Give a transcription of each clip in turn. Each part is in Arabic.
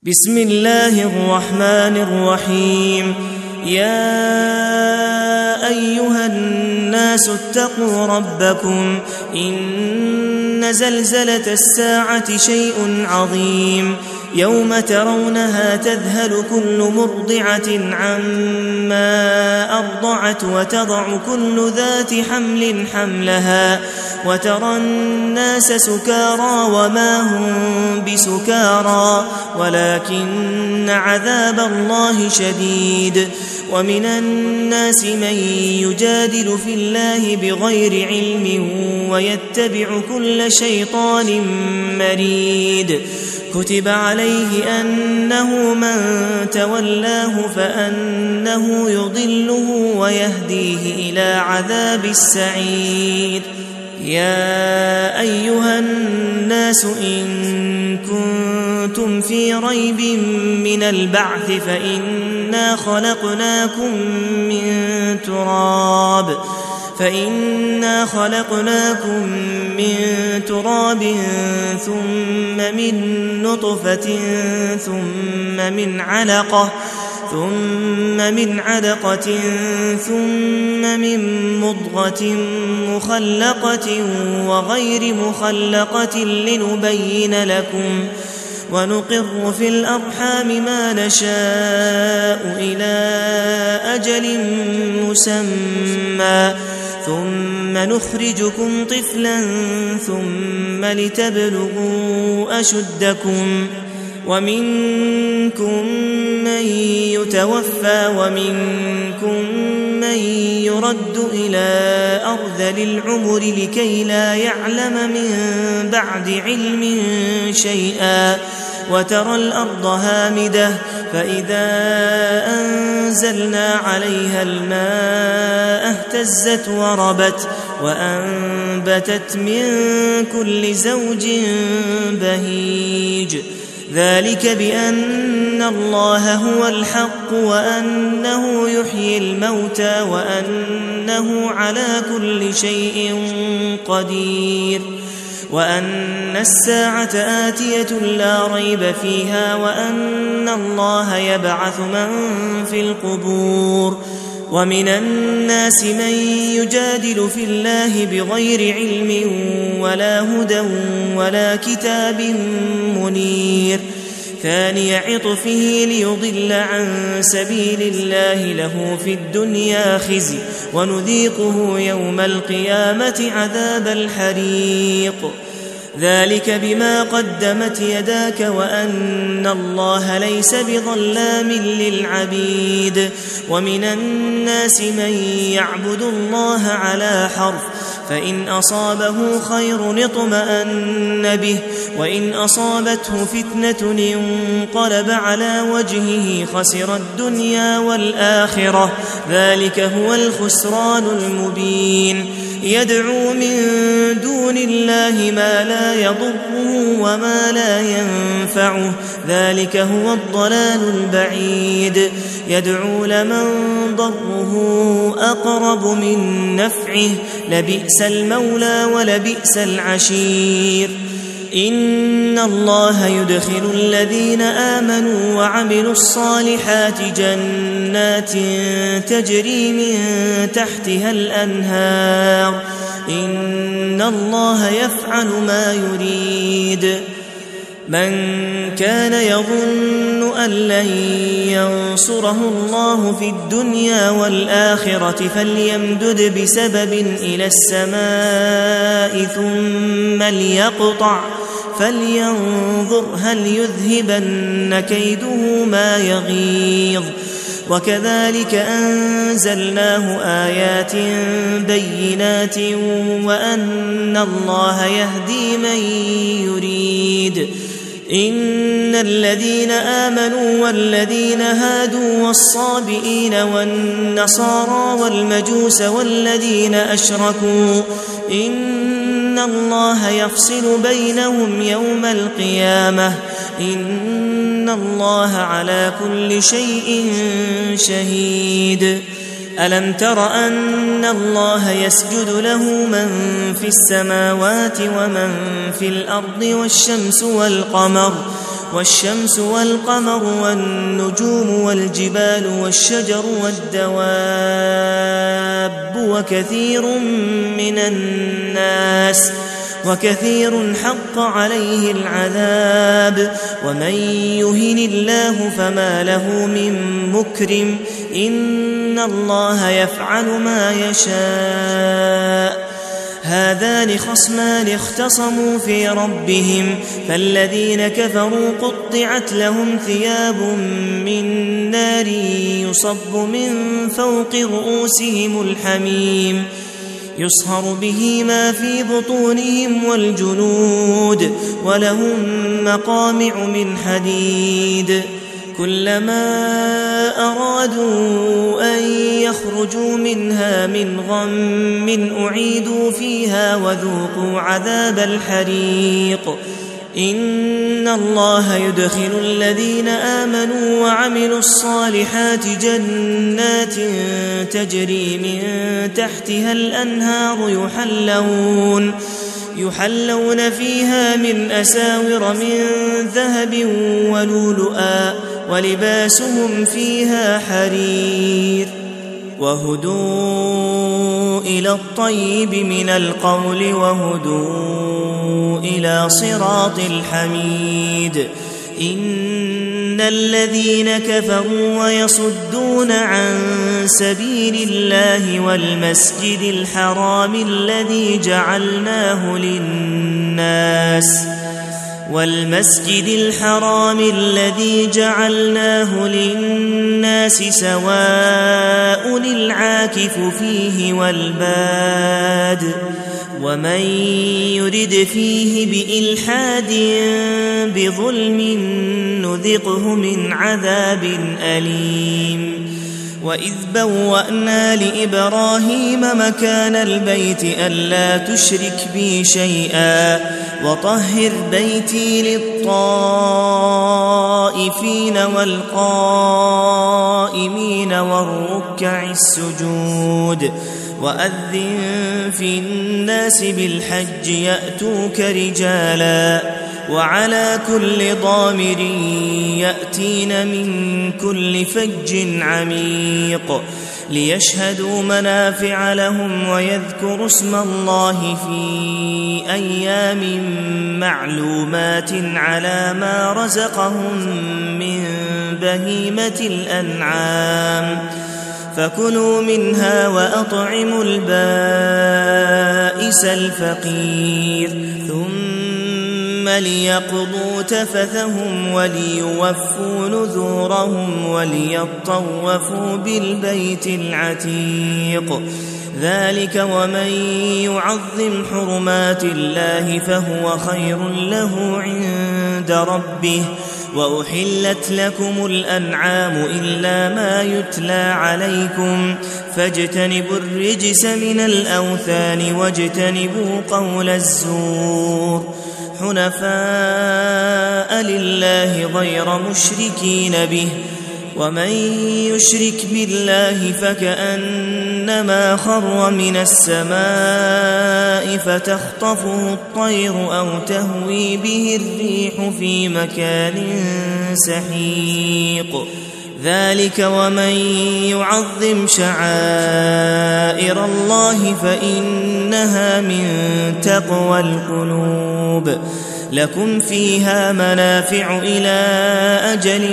بسم الله الرحمن الرحيم. يا أيها الناس اتقوا ربكم إن زلزلة الساعة شيء عظيم يوم ترونها تذهل كل مرضعة عما أرضعت وتضع كل ذات حمل حملها وترى الناس سكارى وما هم بسكارى ولكن عذاب الله شديد. ومن الناس من يجادل في الله بغير علم ويتبع كل شيطان مريد. كتب عليه أنه من تولاه فأنه يضله ويهديه إلى عذاب السعير. يا أيها الناس إن كنتم في ريب من البعث فإنا خلقناكم من تراب ثم من نطفة ثم من علقة ثم من مضغة مخلقة وغير مخلقة لنبين لكم ونقر في الأرحام ما نشاء إلى أجل مسمى ثم نخرجكم طفلا ثم لتبلغوا أشدكم ومنكم من يتوفى ومنكم من يرد إلى أرذل العمر لكي لا يعلم من بعد علم شيئا. وترى الأرض هامدة فإذا أنزلنا عليها الماء اهتزت وربت وأنبتت من كل زوج بهيج. ذلك بأن الله هو الحق وأنه يحيي الموتى وأنه على كل شيء قدير وأن الساعة آتية لا ريب فيها وأن الله يبعث من في القبور. ومن الناس من يجادل في الله بغير علم ولا هدى ولا كتاب منير. ثاني عطفه ليضل عن سبيل الله له في الدنيا خزي ونذيقه يوم القيامة عذاب الحريق. ذلك بما قدمت يداك وأن الله ليس بظلام للعبيد. ومن الناس من يعبد الله على حرف فإن أصابه خير اطمأن به وإن أصابته فتنة انقلب على وجهه خسر الدنيا والآخرة ذلك هو الخسران المبين. يدعو من دون الله ما لا يضره وما لا ينفعه ذلك هو الضلال البعيد. يدعو لمن ضره أقرب من نفعه لبئس المولى ولبئس العشير. إن الله يدخل الذين آمنوا وعملوا الصالحات جنات تجري من تحتها الأنهار إن الله يفعل ما يريد. من كان يظن أن لن ينصره الله في الدنيا والآخرة فليمدد بسبب إلى السماء ثم ليقطع فلينظر هل يذهبن كيده ما يغيظ. وكذلك أنزلناه آيات بينات وأن الله يهدي من يريد. إن الذين آمنوا والذين هادوا والصابئين والنصارى والمجوس والذين أشركوا إن الله يفصل بينهم يوم القيامة إن الله على كل شيء شهيد. ألم تر أن الله يسجد له من في السماوات ومن في الأرض والشمس والقمر والشمس والقمر والنجوم والجبال والشجر والدواب وكثير حق عليه العذاب. ومن يهن الله فما له من مكرم إن الله يفعل ما يشاء. هذان خصمان اختصموا في ربهم فالذين كفروا قطعت لهم ثياب من نار يصب من فوق رؤوسهم الحميم يصهر به ما في بطونهم والجلود ولهم مقامع من حديد كلما أرادوا أن يخرجوا منها من غم أعيدوا فيها وذوقوا عذاب الحريق. إن الله يدخل الذين آمنوا وعملوا الصالحات جنات تجري من تحتها الأنهار يحلون فيها من أساور من ذهب ولؤلؤا ولباسهم فيها حرير. وهدوا إلى الطيب من القول وهدوا إلى صراط الحميد. إن الذين كفروا ويصدون عن سبيل الله والمسجد الحرام الذي جعلناه للناس سواء العاكف فيه والباد ومن يرد فيه بإلحاد بظلم نذقه من عذاب أليم. وإذ بوأنا لإبراهيم مكان البيت ألا تشرك بي شيئا وطهر بيتي للطائفين والقائمين والركع السجود. وأذن في الناس بالحج يأتوك رجالا وعلى كل ضامر يأتين من كل فج عميق ليشهدوا منافع لهم ويذكروا اسم الله في أيام معلومات على ما رزقهم من بهيمة الأنعام فكلوا منها وأطعموا البائس الفقير ثم ليقضوا تفثهم وليوفوا نذورهم وليطوفوا بالبيت العتيق. ذلك ومن يعظم حرمات الله فهو خير له عند ربه. وأحلت لكم الأنعام إلا ما يتلى عليكم فاجتنبوا الرجس من الأوثان واجتنبوا قول الزور حنفاء لله غير مشركين به. ومن يشرك بالله فكأنما خر من السماء فتخطفه الطير أو تهوي به الريح في مكان سحيق. ذلك ومن يعظم شعائر الله فإنها من تقوى القلوب. لكم فيها منافع إلى أجل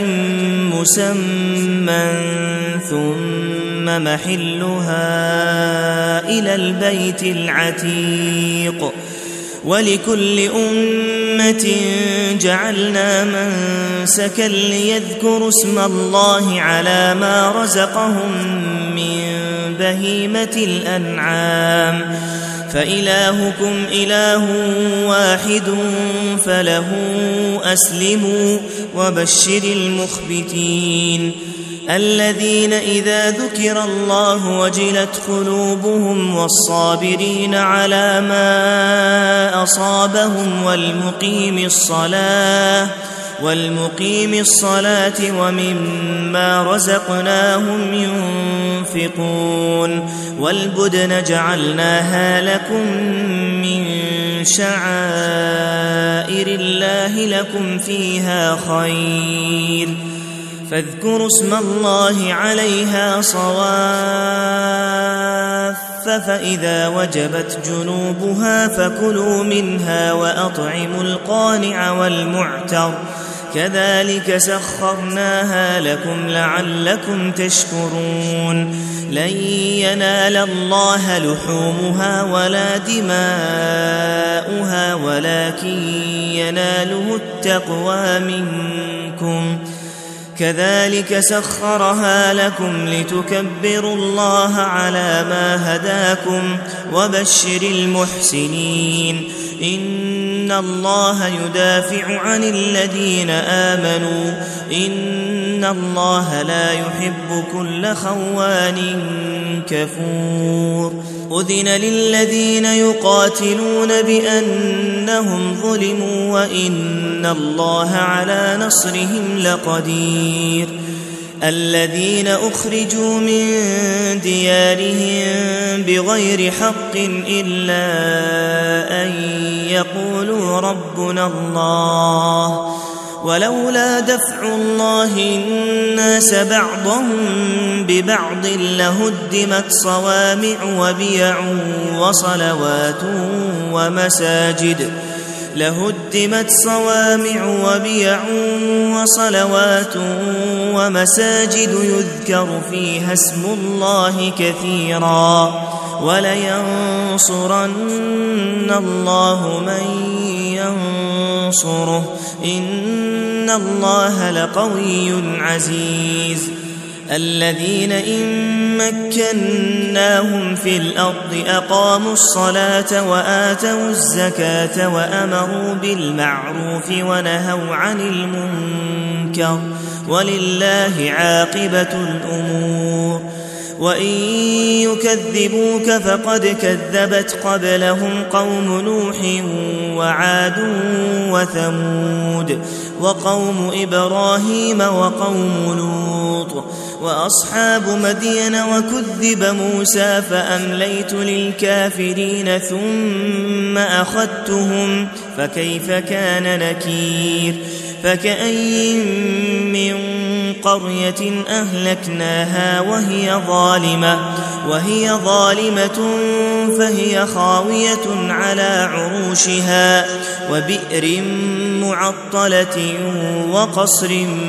مسمى ثم محلها إلى البيت العتيق. ولكل أمة جعلنا منسكا ليذكروا اسم الله على ما رزقهم من بهيمة الأنعام فإلهكم إله واحد فله أسلموا وبشر المخبتين الذين إذا ذكر الله وجلت قلوبهم والصابرين على ما أصابهم والمقيم الصلاة ومما رزقناهم ينفقون. والبدن جعلناها لكم من شعائر الله لكم فيها خير فاذكروا اسم الله عليها صواف فإذا وجبت جنوبها فكلوا منها وأطعموا القانع والمعتر كذلك سخرناها لكم لعلكم تشكرون لن ينال الله لحومها ولا دماؤها ولكن يناله التقوى منكم كذلك سخرها لكم لتكبروا الله على ما هداكم وبشر المحسنين إن الله يدافع عن الذين آمنوا إن الله لا يحب كل خوان كفور أذن للذين يقاتلون بأنهم ظلموا وإن الله على نصرهم لقدير الذين أخرجوا من ديارهم بغير حق إلا أن يقولوا ربنا الله ولولا دفع الله الناس بعضهم ببعض لهدمت صوامع وبيع وصلوات ومساجد يذكر فيها اسم الله كثيرا ولينصرن الله من ينصره إن الله لقوي عزيز الذين إن مكناهم في الأرض أقاموا الصلاة وآتوا الزكاة وأمروا بالمعروف ونهوا عن المنكر ولله عاقبة الأمور وإن يكذبوك فقد كذبت قبلهم قوم نوح وعاد وثمود وقوم إبراهيم وقوم لوط وأصحاب مدين وكذب موسى فأمليت للكافرين ثم أخذتهم فكيف كان نكير فكأي من قرية أهلكناها وهي ظالمة فهي خاوية على عروشها وبئر معطلة وقصر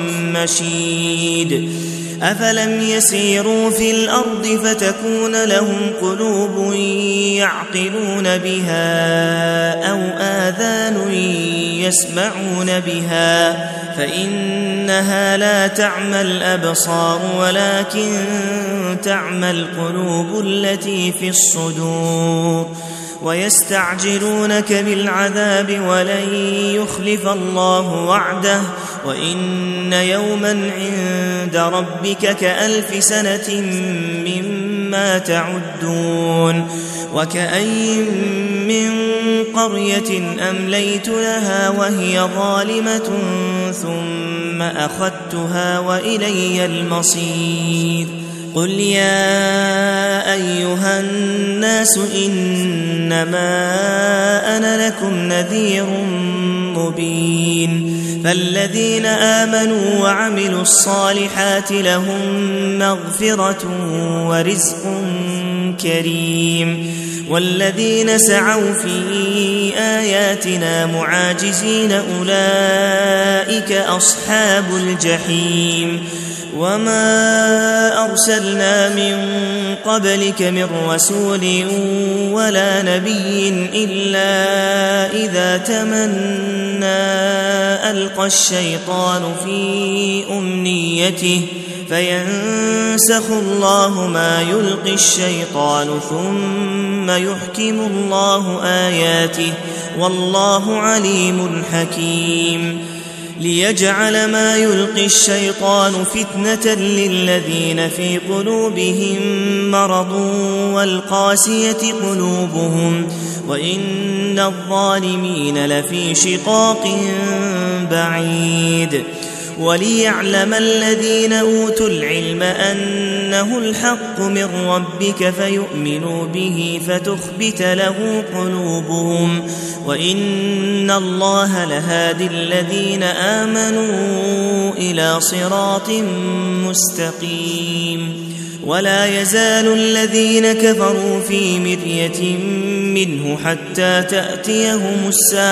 مشيد أفلم يسيروا في الأرض فتكون لهم قلوب يعقلون بها أو آذان يسمعون بها فإنها لا تعمى الأبصار ولكن تعمى القلوب التي في الصدور ويستعجلونك بالعذاب ولن يخلف الله وعده وإن يوما عند ربك كألف سنة مما تعدون وكأي من قرية أمليت لها وهي ظالمة ثم أخذتها وإلي المصير قل يا أيها الناس إنما أنا لكم نذير مبين فالذين آمنوا وعملوا الصالحات لهم مغفرة ورزق كريم والذين سعوا في آياتنا معاجزين أولئك أصحاب الجحيم وما أرسلنا من قبلك من رسول ولا نبي إلا إذا تمنى ألقى الشيطان في أمنيته فينسخ الله ما يلقي الشيطان ثم يحكم الله آياته والله عليم حكيم ليجعل ما يلقي الشيطان فتنة للذين في قلوبهم مرض والقاسية قلوبهم وإن الظالمين لفي شقاق بعيد وليعلم الذين أوتوا العلم أنه الحق من ربك فيؤمنوا به فتخبت له قلوبهم وإن الله لهادي الذين آمنوا إلى صراط مستقيم. ولا يزال الذين كفروا في مرية منه حتى تأتيهم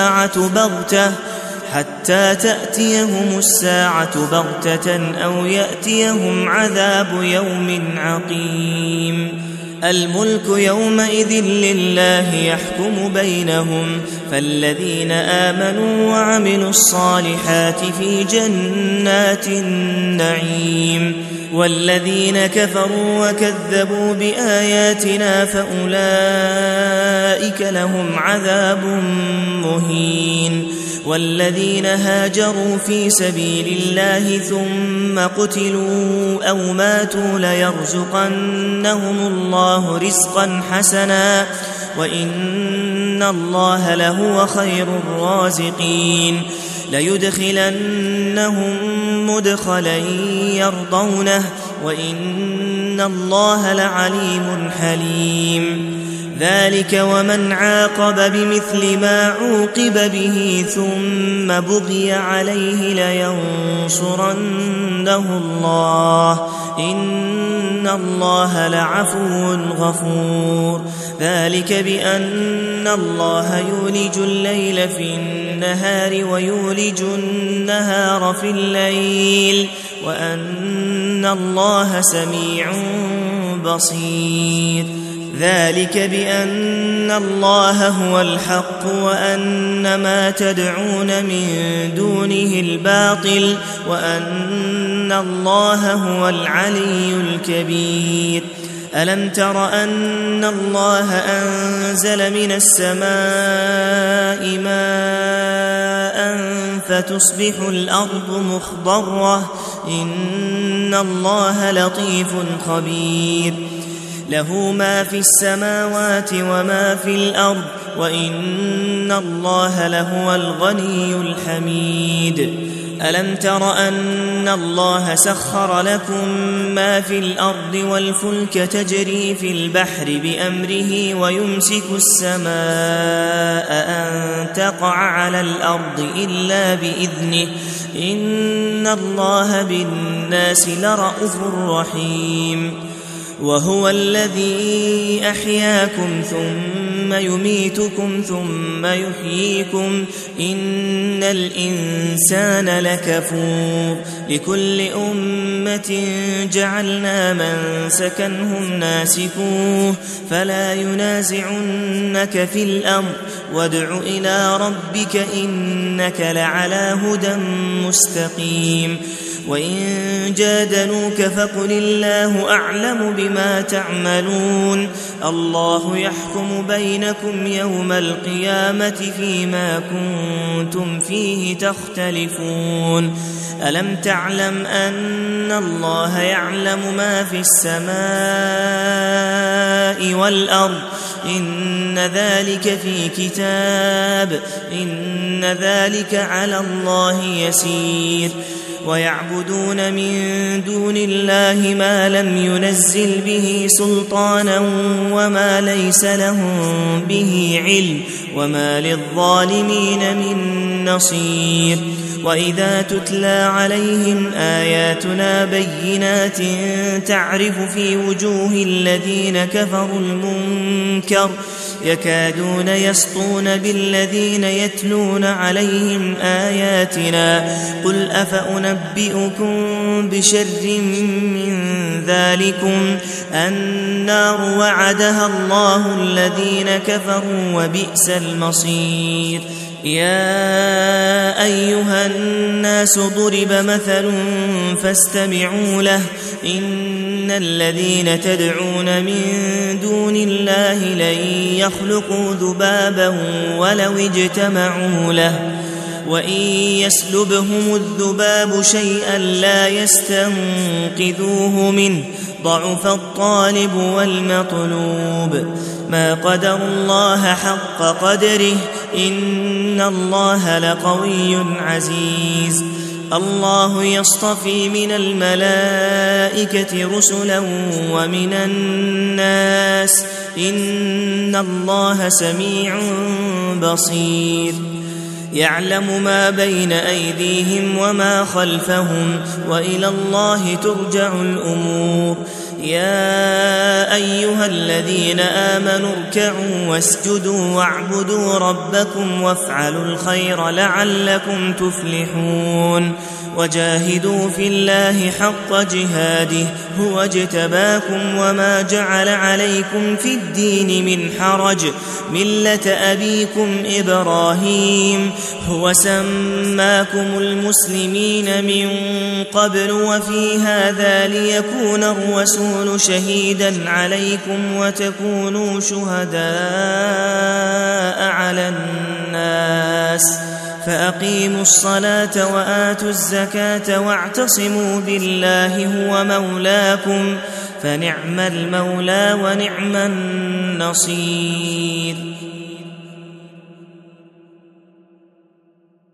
الساعة بغتة أو يأتيهم عذاب يوم عقيم. الملك يومئذ لله يحكم بينهم فالذين آمنوا وعملوا الصالحات في جنات النعيم والذين كفروا وكذبوا بآياتنا فأولئك لهم عذاب مهين. والذين هاجروا في سبيل الله ثم قتلوا أو ماتوا ليرزقنهم الله رزقا حسنا وإن الله لهو خير الرازقين. ليدخلنهم مدخلا يرضونه وإن الله لعليم حليم. ذلك ومن عاقب بمثل ما عوقب به ثم بغي عليه لينصرنه الله إن الله لعفو غفور. ذلك بأن الله يولج الليل في النهار ويولج النهار في الليل وأن الله سميع بصير. ذلك بأن الله هو الحق وأن ما تدعون من دونه الباطل وأن الله هو العلي الكبير. ألم تر أن الله أنزل من السماء ماء فتصبح الأرض مخضرة إن الله لطيف خبير. له ما في السماوات وما في الأرض وإن الله لهو الغني الحميد. ألم تر أن الله سخر لكم ما في الأرض والفلك تجري في البحر بأمره ويمسك السماء أن تقع على الأرض إلا بإذنه إن الله بالناس لرءوف رحيم. وهو الذي أحياكم ثم يميتكم ثم يحييكم إن الإنسان لكفور. لكل أمة جعلنا منسكا هم ناسكوه فلا ينازعنك في الأمر وادع إلى ربك إنك لعلى هدى مستقيم. وإن جادلوك فقل الله أعلم بما تعملون الله يحكم بينكم يوم القيامة فيما كنتم فيه تختلفون. ألم تعلم أن الله يعلم ما في السماء والأرض إن ذلك في كتاب إن ذلك على الله يسير. ويعبدون من دون الله ما لم ينزل به سلطانا وما ليس لهم به علم وما للظالمين من نصير. وإذا تتلى عليهم آياتنا بينات تعرف في وجوه الذين كفروا المنكر يكادون يسطون بالذين يتلون عليهم آياتنا قل أفأنبئكم بشر من ذلكم النار وعدها الله الذين كفروا وبئس المصير. يا أيها الناس ضرب مثل فاستمعوا له إن الذين تدعون من دون الله لن يخلقوا ذبابا ولو اجتمعوا له وإن يسلبهم الذباب شيئا لا يستنقذوه منه ضعف الطالب والمطلوب. ما قدر الله حق قدره إن الله لقوي عزيز. الله يصطفي من الملائكة رسلا ومن الناس إن الله سميع بصير يعلم ما بين أيديهم وما خلفهم وإلى الله ترجع الأمور يا أيها الذين آمنوا اركعوا واسجدوا واعبدوا ربكم وافعلوا الخير لعلكم تفلحون وجاهدوا في الله حق جهاده هو اجتباكم وما جعل عليكم في الدين من حرج ملة أبيكم إبراهيم هو سماكم المسلمين من قبل وفي هذا ليكون الرسول شهيدا عليكم وتكونوا شهداء على الناس فأقيموا الصلاة وآتوا الزكاة واعتصموا بالله هو مولاكم فنعم المولى ونعم النصير